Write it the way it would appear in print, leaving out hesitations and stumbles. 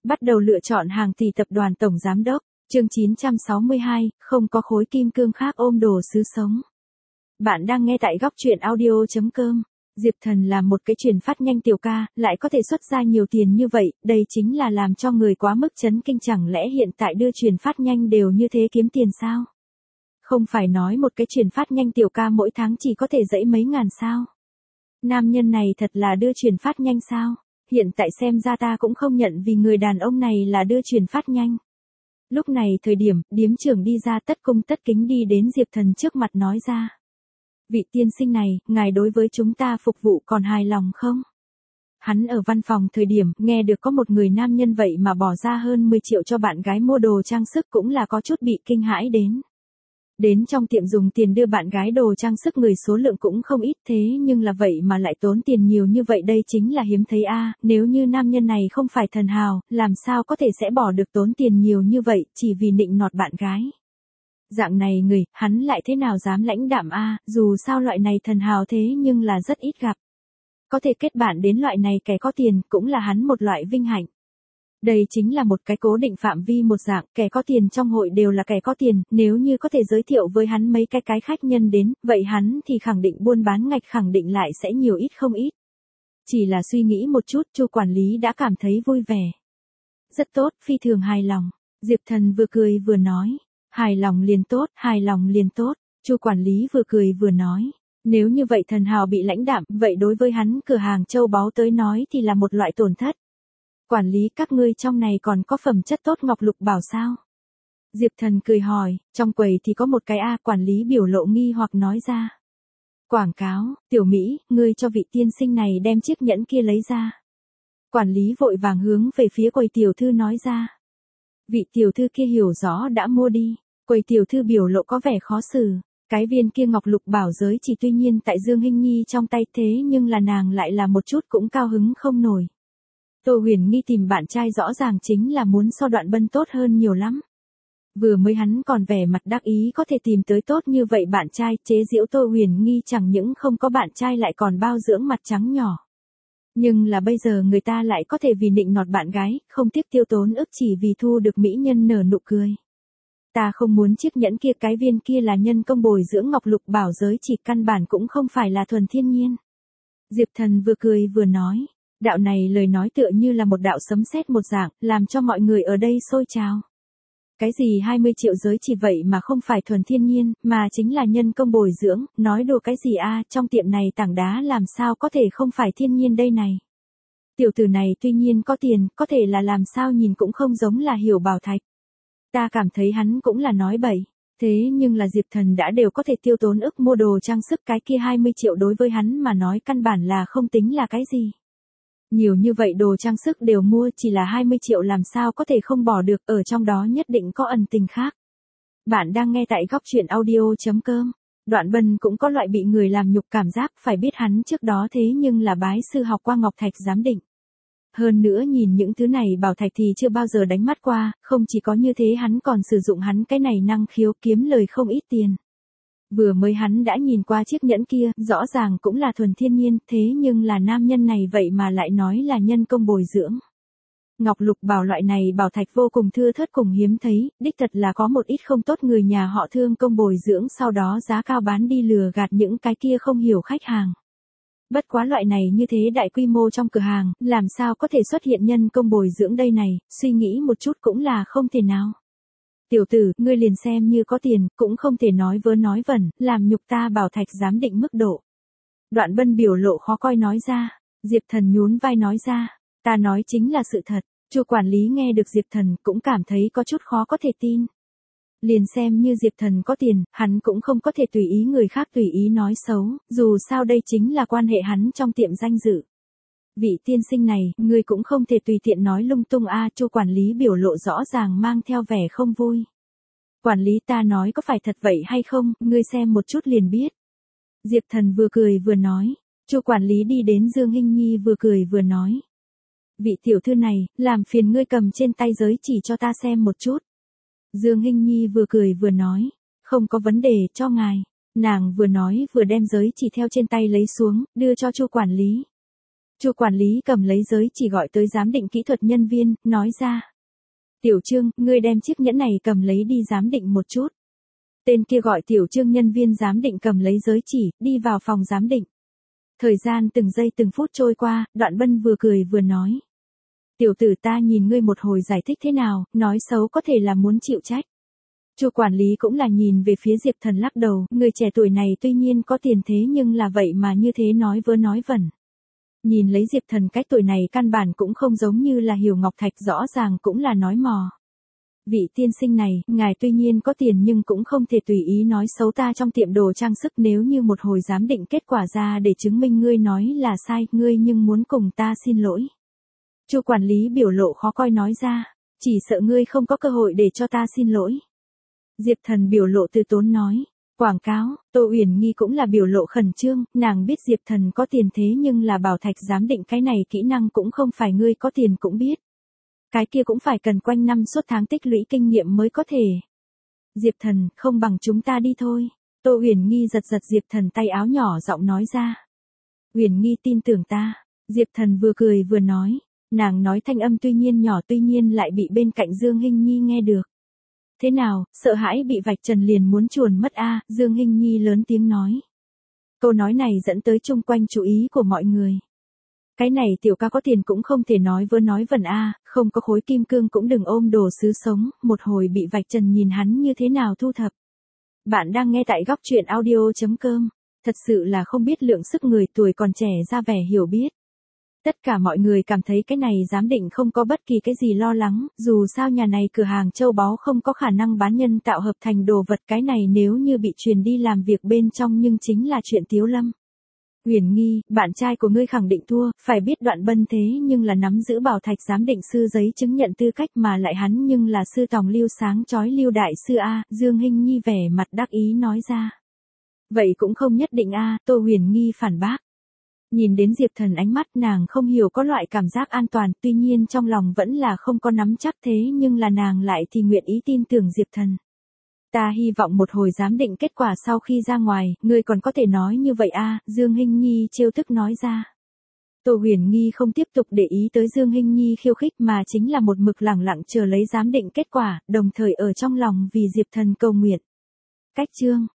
Bắt đầu lựa chọn hàng tỷ tập đoàn tổng giám đốc. Chương 962, không có khối kim cương khác ôm đồ sứ sống. Bạn đang nghe tại góc truyện audio.com. Diệp Thần là một cái truyền phát nhanh tiểu ca, lại có thể xuất ra nhiều tiền như vậy, đây chính là làm cho người quá mức chấn kinh. Chẳng lẽ hiện tại đưa truyền phát nhanh đều như thế kiếm tiền sao? Không phải nói một cái truyền phát nhanh tiểu ca mỗi tháng chỉ có thể dãy mấy ngàn sao? Nam nhân này thật là đưa truyền phát nhanh sao? Hiện tại xem ra ta cũng không nhận vì người đàn ông này là đưa truyền phát nhanh. Lúc này thời điểm, điếm trưởng đi ra tất cung tất kính đi đến Diệp Thần trước mặt nói ra. Vị tiên sinh này, ngài đối với chúng ta phục vụ còn hài lòng không? Hắn ở văn phòng thời điểm, nghe được có một người nam nhân vậy mà bỏ ra hơn 10 triệu cho bạn gái mua đồ trang sức cũng là có chút bị kinh hãi đến. Đến trong tiệm dùng tiền đưa bạn gái đồ trang sức người số lượng cũng không ít thế nhưng là vậy mà lại tốn tiền nhiều như vậy đây chính là hiếm thấy a. Nếu như nam nhân này không phải thần hào, làm sao có thể sẽ bỏ được tốn tiền nhiều như vậy chỉ vì nịnh nọt bạn gái. Dạng này người, hắn lại thế nào dám lãnh đạm a, dù sao loại này thần hào thế nhưng là rất ít gặp. Có thể kết bạn đến loại này kẻ có tiền cũng là hắn một loại vinh hạnh. Đây chính là một cái cố định phạm vi một dạng, kẻ có tiền trong hội đều là kẻ có tiền, nếu như có thể giới thiệu với hắn mấy cái khách nhân đến, vậy hắn thì khẳng định buôn bán ngạch khẳng định lại sẽ nhiều ít không ít. Chỉ là suy nghĩ một chút, Chu quản lý đã cảm thấy vui vẻ. Rất tốt, phi thường hài lòng. Diệp Thần vừa cười vừa nói, hài lòng liền tốt, hài lòng liền tốt. Chu quản lý vừa cười vừa nói, nếu như vậy thần hào bị lãnh đạm, vậy đối với hắn cửa hàng châu báu tới nói thì là một loại tổn thất. Quản lý các ngươi trong này còn có phẩm chất tốt ngọc lục bảo sao? Diệp Thần cười hỏi, trong quầy thì có một cái A. Quản lý biểu lộ nghi hoặc nói ra. Quảng cáo, tiểu Mỹ, ngươi cho vị tiên sinh này đem chiếc nhẫn kia lấy ra. Quản lý vội vàng hướng về phía quầy tiểu thư nói ra. Vị tiểu thư kia hiểu rõ đã mua đi, quầy tiểu thư biểu lộ có vẻ khó xử. Cái viên kia ngọc lục bảo giới chỉ tuy nhiên tại Dương Hinh Nhi trong tay thế nhưng là nàng lại là một chút cũng cao hứng không nổi. Tô Huyền Nghi tìm bạn trai rõ ràng chính là muốn so Đoạn Bân tốt hơn nhiều lắm. Vừa mới hắn còn vẻ mặt đắc ý có thể tìm tới tốt như vậy bạn trai, chế giễu Tô Huyền Nghi chẳng những không có bạn trai lại còn bao dưỡng mặt trắng nhỏ. Nhưng là bây giờ người ta lại có thể vì nịnh nọt bạn gái, không tiếc tiêu tốn ức chỉ vì thu được mỹ nhân nở nụ cười. Ta không muốn chiếc nhẫn kia, cái viên kia là nhân công bồi dưỡng ngọc lục bảo giới chỉ, căn bản cũng không phải là thuần thiên nhiên. Diệp Thần vừa cười vừa nói. Đạo này lời nói tựa như là một đạo sấm sét một dạng, làm cho mọi người ở đây sôi trào. Cái gì 20 triệu giới chỉ vậy mà không phải thuần thiên nhiên, mà chính là nhân công bồi dưỡng, nói đùa cái gì a, trong tiệm này tảng đá làm sao có thể không phải thiên nhiên đây này. Tiểu tử này tuy nhiên có tiền, có thể là làm sao nhìn cũng không giống là Hiểu Bảo Thạch. Ta cảm thấy hắn cũng là nói bậy, thế nhưng là Diệp Thần đã đều có thể tiêu tốn ức mua đồ trang sức, cái kia 20 triệu đối với hắn mà nói căn bản là không tính là cái gì. Nhiều như vậy đồ trang sức đều mua, chỉ là 20 triệu làm sao có thể không bỏ được, ở trong đó nhất định có ẩn tình khác. Bạn đang nghe tại góc truyện audio.com. Đoạn Bân cũng có loại bị người làm nhục cảm giác, phải biết hắn trước đó thế nhưng là bái sư học qua Ngọc Thạch giám định. Hơn nữa nhìn những thứ này bảo thạch thì chưa bao giờ đánh mắt qua, không chỉ có như thế hắn còn sử dụng hắn cái này năng khiếu kiếm lời không ít tiền. Vừa mới hắn đã nhìn qua chiếc nhẫn kia, rõ ràng cũng là thuần thiên nhiên, thế nhưng là nam nhân này vậy mà lại nói là nhân công bồi dưỡng. Ngọc lục bảo loại này bảo thạch vô cùng thưa thớt cùng hiếm thấy, đích thật là có một ít không tốt người nhà họ thương công bồi dưỡng sau đó giá cao bán đi lừa gạt những cái kia không hiểu khách hàng. Bất quá loại này như thế đại quy mô trong cửa hàng, làm sao có thể xuất hiện nhân công bồi dưỡng đây này, suy nghĩ một chút cũng là không thể nào. Tiểu tử, ngươi liền xem như có tiền, cũng không thể nói vớ nói vẩn, làm nhục ta bảo thạch giám định mức độ. Đoạn Bân biểu lộ khó coi nói ra. Diệp Thần nhún vai nói ra, ta nói chính là sự thật. Chu quản lý nghe được Diệp Thần cũng cảm thấy có chút khó có thể tin. Liền xem như Diệp Thần có tiền, hắn cũng không có thể tùy ý người khác tùy ý nói xấu, dù sao đây chính là quan hệ hắn trong tiệm danh dự. Vị tiên sinh này, ngươi cũng không thể tùy tiện nói lung tung a. Chu quản lý biểu lộ rõ ràng mang theo vẻ không vui. Quản lý, ta nói có phải thật vậy hay không, ngươi xem một chút liền biết. Diệp Thần vừa cười vừa nói. Chu quản lý đi đến Dương Hinh Nhi vừa cười vừa nói. Vị tiểu thư này, làm phiền ngươi cầm trên tay giới chỉ cho ta xem một chút. Dương Hinh Nhi vừa cười vừa nói. Không có vấn đề, cho ngài. Nàng vừa nói vừa đem giới chỉ theo trên tay lấy xuống, đưa cho Chu quản lý. Chu quản lý cầm lấy giới chỉ gọi tới giám định kỹ thuật nhân viên, nói ra. Tiểu Trương, ngươi đem chiếc nhẫn này cầm lấy đi giám định một chút. Tên kia gọi Tiểu Trương nhân viên giám định cầm lấy giới chỉ, đi vào phòng giám định. Thời gian từng giây từng phút trôi qua, Đoạn Bân vừa cười vừa nói. Tiểu tử ta nhìn ngươi một hồi giải thích thế nào, nói xấu có thể là muốn chịu trách. Chu quản lý cũng là nhìn về phía Diệp Thần lắc đầu, người trẻ tuổi này tuy nhiên có tiền thế nhưng là vậy mà như thế nói vớ nói vẩn. Nhìn lấy Diệp Thần cái tuổi này căn bản cũng không giống như là Hiểu Ngọc Thạch, rõ ràng cũng là nói mò. Vị tiên sinh này, ngài tuy nhiên có tiền nhưng cũng không thể tùy ý nói xấu ta trong tiệm đồ trang sức, nếu như một hồi giám định kết quả ra để chứng minh ngươi nói là sai, ngươi nhưng muốn cùng ta xin lỗi. Chu quản lý biểu lộ khó coi nói ra, chỉ sợ ngươi không có cơ hội để cho ta xin lỗi. Diệp Thần biểu lộ từ tốn nói, quảng cáo. Tô Uyển Nghi cũng là biểu lộ khẩn trương, nàng biết Diệp Thần có tiền thế nhưng là bảo thạch giám định cái này kỹ năng cũng không phải ngươi có tiền cũng biết. Cái kia cũng phải cần quanh năm suốt tháng tích lũy kinh nghiệm mới có thể. Diệp Thần, không bằng chúng ta đi thôi. Tô Uyển Nghi giật giật Diệp Thần tay áo nhỏ giọng nói ra. Uyển Nghi tin tưởng ta. Diệp Thần vừa cười vừa nói. Nàng nói thanh âm tuy nhiên nhỏ tuy nhiên lại bị bên cạnh Dương Hinh Nhi nghe được. Thế nào, sợ hãi bị vạch trần liền muốn chuồn mất a? Dương Hinh Nhi lớn tiếng nói. Câu nói này dẫn tới chung quanh chú ý của mọi người. Cái này tiểu ca có tiền cũng không thể nói vớ nói vẩn a, không có khối kim cương cũng đừng ôm đồ sứ sống, một hồi bị vạch trần nhìn hắn như thế nào thu thập. Bạn đang nghe tại góc truyện audio.com, thật sự là không biết lượng sức người tuổi còn trẻ ra vẻ hiểu biết. Tất cả mọi người cảm thấy cái này giám định không có bất kỳ cái gì lo lắng, dù sao nhà này cửa hàng châu báu không có khả năng bán nhân tạo hợp thành đồ vật, cái này nếu như bị truyền đi làm việc bên trong nhưng chính là chuyện Tiếu Lâm. Uyển Nghi, bạn trai của ngươi khẳng định thua, phải biết Đoạn Bân thế nhưng là nắm giữ bảo thạch giám định sư giấy chứng nhận tư cách mà lại hắn nhưng là sư tòng Lưu sáng chói Lưu đại sư a, Dương Hinh Nhi vẻ mặt đắc ý nói ra. Vậy cũng không nhất định a, Tô Uyển Nghi phản bác. Nhìn đến Diệp Thần ánh mắt nàng không hiểu có loại cảm giác an toàn, tuy nhiên trong lòng vẫn là không có nắm chắc thế nhưng là nàng lại thì nguyện ý tin tưởng Diệp Thần. Ta hy vọng một hồi giám định kết quả sau khi ra ngoài, ngươi còn có thể nói như vậy a, Dương Hinh Nhi trêu tức nói ra. Tô Uyển Nghi không tiếp tục để ý tới Dương Hinh Nhi khiêu khích mà chính là một mực lẳng lặng chờ lấy giám định kết quả, đồng thời ở trong lòng vì Diệp Thần cầu nguyện. Cách chương